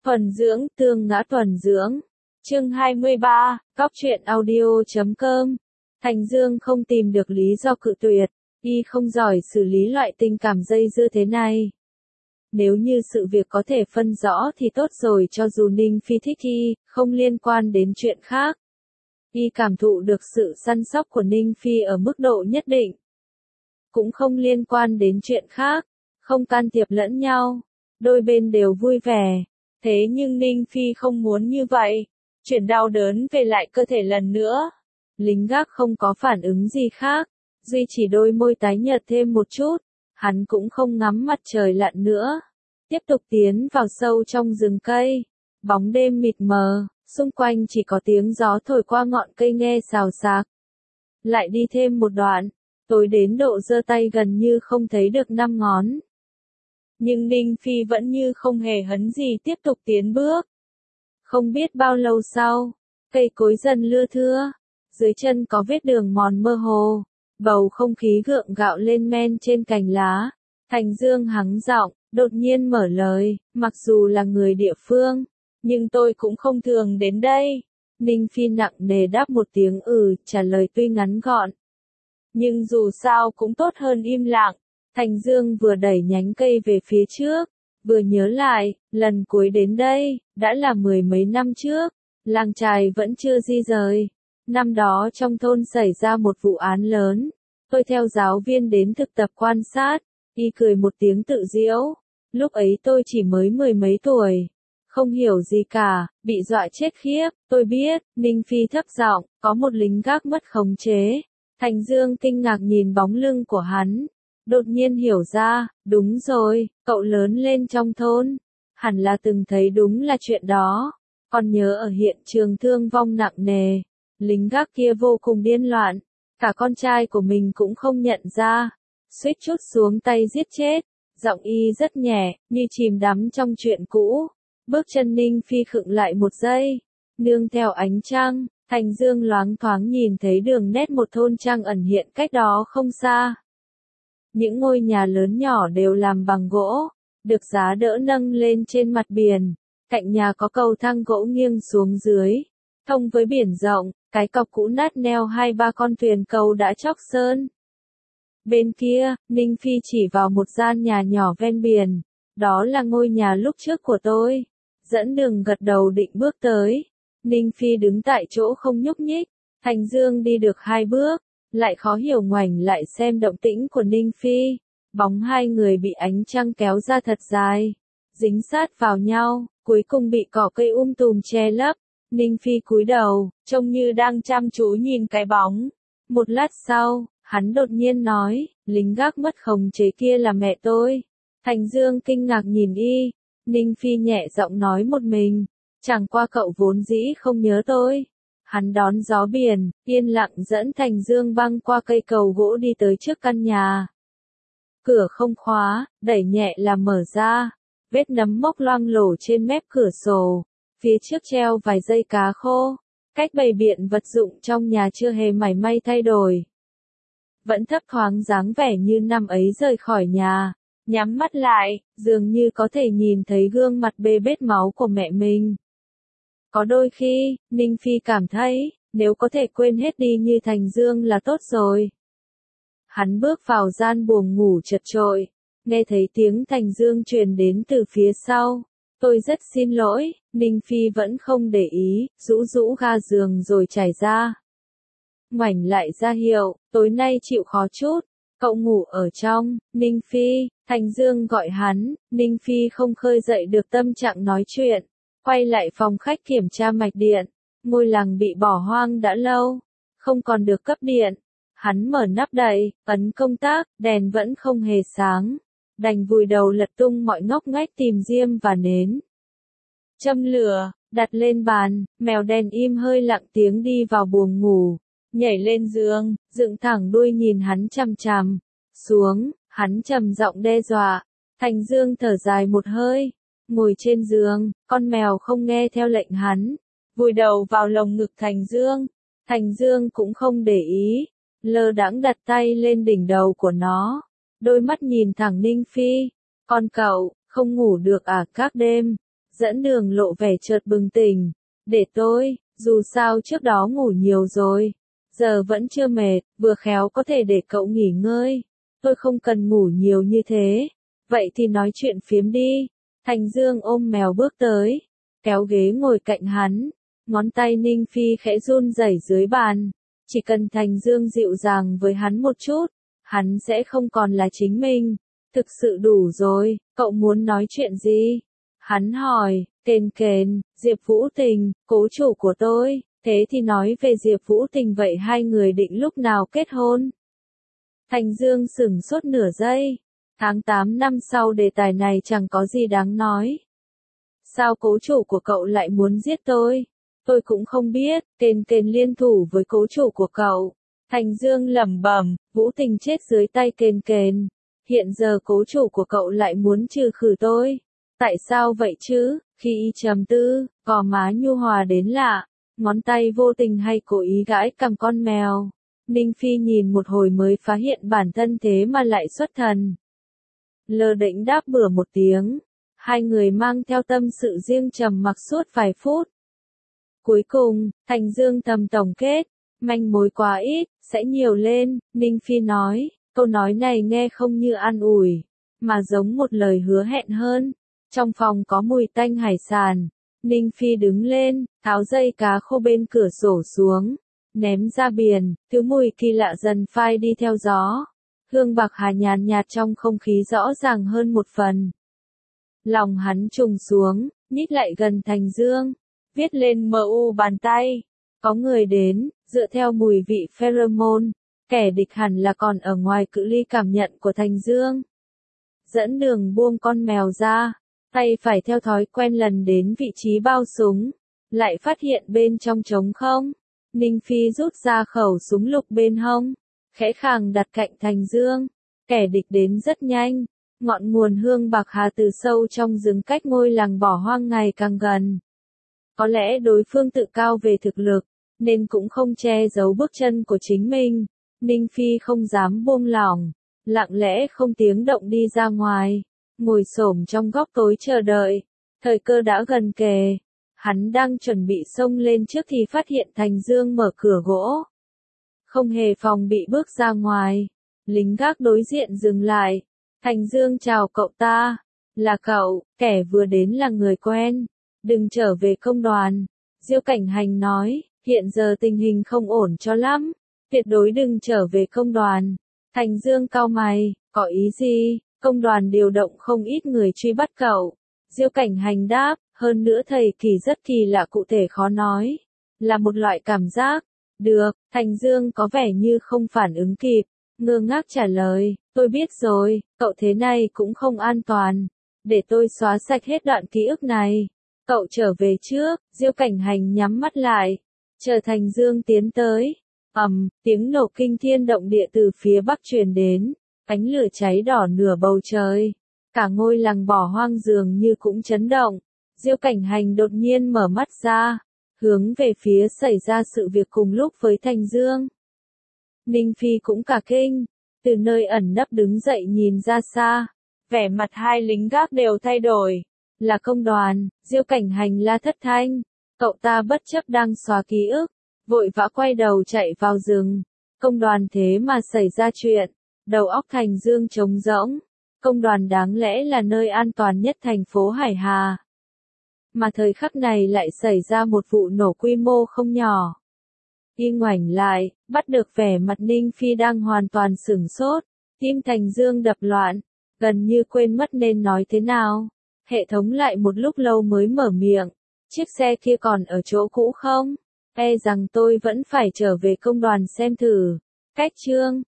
Thuần dưỡng, tương ngã thuần dưỡng. Chương 23, cóc truyện audio.com. Thành Dương không tìm được lý do cự tuyệt, y không giỏi xử lý loại tình cảm dây dưa thế này. Nếu như sự việc có thể phân rõ thì tốt rồi, cho dù Ninh Phi thích y, không liên quan đến chuyện khác. Y cảm thụ được sự săn sóc của Ninh Phi ở mức độ nhất định. Cũng không liên quan đến chuyện khác, không can thiệp lẫn nhau, đôi bên đều vui vẻ. Thế nhưng Ninh Phi không muốn như vậy, chuyển đau đớn về lại cơ thể lần nữa. Lính gác không có phản ứng gì khác, duy chỉ đôi môi tái nhợt thêm một chút, hắn cũng không ngắm mặt trời lặn nữa. Tiếp tục tiến vào sâu trong rừng cây, bóng đêm mịt mờ, xung quanh chỉ có tiếng gió thổi qua ngọn cây nghe xào xạc. Lại đi thêm một đoạn, tối đến độ giơ tay gần như không thấy được 5 ngón. Nhưng Ninh Phi vẫn như không hề hấn gì tiếp tục tiến bước. Không biết bao lâu sau, cây cối dần lưa thưa, dưới chân có vết đường mòn mơ hồ, bầu không khí gượng gạo lên men trên cành lá. Thành Dương hắng giọng, đột nhiên mở lời, mặc dù là người địa phương, nhưng tôi cũng không thường đến đây. Ninh Phi nặng nề đáp một tiếng trả lời tuy ngắn gọn. Nhưng dù sao cũng tốt hơn im lặng. Thành Dương vừa đẩy nhánh cây về phía trước, vừa nhớ lại, lần cuối đến đây, đã là 10 mấy năm trước, làng chài vẫn chưa di rời. Năm đó trong thôn xảy ra một vụ án lớn, tôi theo giáo viên đến thực tập quan sát, y cười một tiếng tự giễu. Lúc ấy tôi chỉ mới 10 mấy tuổi, không hiểu gì cả, bị dọa chết khiếp. Tôi biết, Ninh Phi thấp giọng, có một lính gác mất khống chế. Thành Dương kinh ngạc nhìn bóng lưng của hắn, đột nhiên hiểu ra, đúng rồi, cậu lớn lên trong thôn, hẳn là từng thấy đúng là chuyện đó. Còn nhớ ở hiện trường thương vong nặng nề, lính gác kia vô cùng điên loạn, cả con trai của mình cũng không nhận ra, suýt chút xuống tay giết chết. Giọng y rất nhẹ, như chìm đắm trong chuyện cũ. Bước chân Ninh Phi khựng lại một giây, nương theo ánh trăng, Thành Dương loáng thoáng nhìn thấy đường nét một thôn trang ẩn hiện cách đó không xa. Những ngôi nhà lớn nhỏ đều làm bằng gỗ, được giá đỡ nâng lên trên mặt biển. Cạnh nhà có cầu thang gỗ nghiêng xuống dưới, thông với biển rộng. Cái cọc cũ nát neo 2-3 con thuyền cầu đã chóc sơn. Bên kia, Ninh Phi chỉ vào một gian nhà nhỏ ven biển. Đó là ngôi nhà lúc trước của tôi. Dẫn đường gật đầu định bước tới. Ninh Phi đứng tại chỗ không nhúc nhích. Thành Dương đi được 2 bước, lại khó hiểu ngoảnh lại xem động tĩnh của Ninh Phi. Bóng hai người bị ánh trăng kéo ra thật dài, dính sát vào nhau, cuối cùng bị cỏ cây tùm che lấp. Ninh Phi cúi đầu, trông như đang chăm chú nhìn cái bóng. Một lát sau, hắn đột nhiên nói, lính gác mất khống chế kia là mẹ tôi. Thành Dương kinh ngạc nhìn y. Ninh Phi nhẹ giọng nói một mình, chẳng qua cậu vốn dĩ không nhớ tôi. Hắn đón gió biển, yên lặng dẫn Thành Dương băng qua cây cầu gỗ đi tới trước căn nhà. Cửa không khóa, đẩy nhẹ là mở ra. Vết nấm mốc loang lổ trên mép cửa sổ. Phía trước treo vài dây cá khô. Cách bày biện vật dụng trong nhà chưa hề mảy may thay đổi. Vẫn thấp thoáng dáng vẻ như năm ấy rời khỏi nhà. Nhắm mắt lại, dường như có thể nhìn thấy gương mặt bê bết máu của mẹ mình. Có đôi khi, Ninh Phi cảm thấy, nếu có thể quên hết đi như Thành Dương là tốt rồi. Hắn bước vào gian buồng ngủ chật chội, nghe thấy tiếng Thành Dương truyền đến từ phía sau. Tôi rất xin lỗi. Ninh Phi vẫn không để ý, rũ rũ ga giường rồi trải ra. Ngoảnh lại ra hiệu, tối nay chịu khó chút, cậu ngủ ở trong. Ninh Phi, Thành Dương gọi hắn. Ninh Phi không khơi dậy được tâm trạng nói chuyện, quay lại phòng khách kiểm tra mạch điện. Ngôi làng bị bỏ hoang đã lâu, không còn được cấp điện. Hắn mở nắp đậy, ấn công tắc, đèn vẫn không hề sáng. Đành vùi đầu lật tung mọi ngóc ngách tìm diêm và nến. Châm lửa, đặt lên bàn, mèo đen im hơi lặng tiếng đi vào buồng ngủ, nhảy lên giường, dựng thẳng đuôi nhìn hắn chằm chằm. Xuống, hắn trầm giọng đe dọa. Thành Dương thở dài một hơi, ngồi trên giường, con mèo không nghe theo lệnh hắn, vùi đầu vào lồng ngực Thành Dương. Thành Dương cũng không để ý, lơ đãng đặt tay lên đỉnh đầu của nó, đôi mắt nhìn thẳng Ninh Phi. Con cậu, không ngủ được à các đêm? Dẫn đường lộ vẻ chợt bừng tỉnh. Để tôi, dù sao trước đó ngủ nhiều rồi. Giờ vẫn chưa mệt, vừa khéo có thể để cậu nghỉ ngơi. Tôi không cần ngủ nhiều như thế. Vậy thì nói chuyện phiếm đi. Thành Dương ôm mèo bước tới, kéo ghế ngồi cạnh hắn. Ngón tay Ninh Phi khẽ run rẩy dưới bàn. Chỉ cần Thành Dương dịu dàng với hắn một chút, hắn sẽ không còn là chính mình. Thực sự đủ rồi, cậu muốn nói chuyện gì? Hắn hỏi, kền, Diệp Vũ Tình, cố chủ của tôi, thế thì nói về Diệp Vũ Tình vậy hai người định lúc nào kết hôn? Thành Dương sửng sốt nửa giây. Tháng 8 năm sau đề tài này chẳng có gì đáng nói. Sao cố chủ của cậu lại muốn giết tôi? Tôi cũng không biết, kền liên thủ với cố chủ của cậu. Thành Dương lẩm bẩm, Vũ Tình chết dưới tay kền. Hiện giờ cố chủ của cậu lại muốn trừ khử tôi. Tại sao vậy chứ? Khi y trầm tư, gò má nhu hòa đến lạ, ngón tay vô tình hay cố ý gãi cằm con mèo. Ninh Phi nhìn một hồi mới phát hiện bản thân thế mà lại xuất thần. Lơ đễnh đáp bừa một tiếng. Hai người mang theo tâm sự riêng trầm mặc suốt vài phút. Cuối cùng, Thành Dương thầm tổng kết, manh mối quá ít, sẽ nhiều lên, Ninh Phi nói, câu nói này nghe không như an ủi, mà giống một lời hứa hẹn hơn. Trong phòng có mùi tanh hải sản, Ninh Phi đứng lên, tháo dây cá khô bên cửa sổ xuống, ném ra biển, thứ mùi kỳ lạ dần phai đi theo gió. Hương bạc hà nhàn nhạt trong không khí rõ ràng hơn một phần. Lòng hắn trùng xuống, nhích lại gần Thành Dương, viết lên MU bàn tay. Có người đến, dựa theo mùi vị pheromone, kẻ địch hẳn là còn ở ngoài cự ly cảm nhận của Thành Dương. Dẫn đường buông con mèo ra, tay phải theo thói quen lần đến vị trí bao súng, lại phát hiện bên trong trống không. Ninh Phi rút ra khẩu súng lục bên hông, khẽ khàng đặt cạnh Thành Dương. Kẻ địch đến rất nhanh, ngọn nguồn hương bạc hà từ sâu trong rừng cách ngôi làng bỏ hoang ngày càng gần. Có lẽ đối phương tự cao về thực lực, nên cũng không che giấu bước chân của chính mình. Ninh Phi không dám buông lỏng, lặng lẽ không tiếng động đi ra ngoài, ngồi xổm trong góc tối chờ đợi. Thời cơ đã gần kề, hắn đang chuẩn bị xông lên trước thì phát hiện Thành Dương mở cửa gỗ. Không hề phòng bị bước ra ngoài, lính gác đối diện dừng lại. Thành Dương chào cậu ta, là cậu, kẻ vừa đến là người quen, đừng trở về công đoàn. Diêu Cảnh Hành nói, hiện giờ tình hình không ổn cho lắm, tuyệt đối đừng trở về công đoàn. Thành Dương cau mày, có ý gì? Công đoàn điều động không ít người truy bắt cậu. Diêu Cảnh Hành đáp, hơn nữa thầy kỳ rất kỳ lạ, cụ thể khó nói, là một loại cảm giác. Được, Thành Dương có vẻ như không phản ứng kịp, ngơ ngác trả lời, tôi biết rồi, cậu thế này cũng không an toàn. Để tôi xóa sạch hết đoạn ký ức này. Cậu trở về trước. Diêu Cảnh Hành nhắm mắt lại, chờ Thành Dương tiến tới. Tiếng nổ kinh thiên động địa từ phía bắc truyền đến, ánh lửa cháy đỏ nửa bầu trời. Cả ngôi làng bỏ hoang dường như cũng chấn động. Diêu Cảnh Hành đột nhiên mở mắt ra, hướng về phía xảy ra sự việc cùng lúc với Thành Dương. Ninh Phi cũng cả kinh, từ nơi ẩn nấp đứng dậy nhìn ra xa, vẻ mặt hai lính gác đều thay đổi. Là công đoàn. Diêu Cảnh Hành la thất thanh, cậu ta bất chấp đang xóa ký ức, vội vã quay đầu chạy vào rừng. Công đoàn thế mà xảy ra chuyện, đầu óc Thành Dương trống rỗng. Công đoàn đáng lẽ là nơi an toàn nhất thành phố Hải Hà, mà thời khắc này lại xảy ra một vụ nổ quy mô không nhỏ. Y ngoảnh lại, bắt được vẻ mặt Ninh Phi đang hoàn toàn sửng sốt, tim Thành Dương đập loạn, gần như quên mất nên nói thế nào. Hệ thống lại một lúc lâu mới mở miệng, chiếc xe kia còn ở chỗ cũ không? E rằng tôi vẫn phải trở về công đoàn xem thử. Cách chương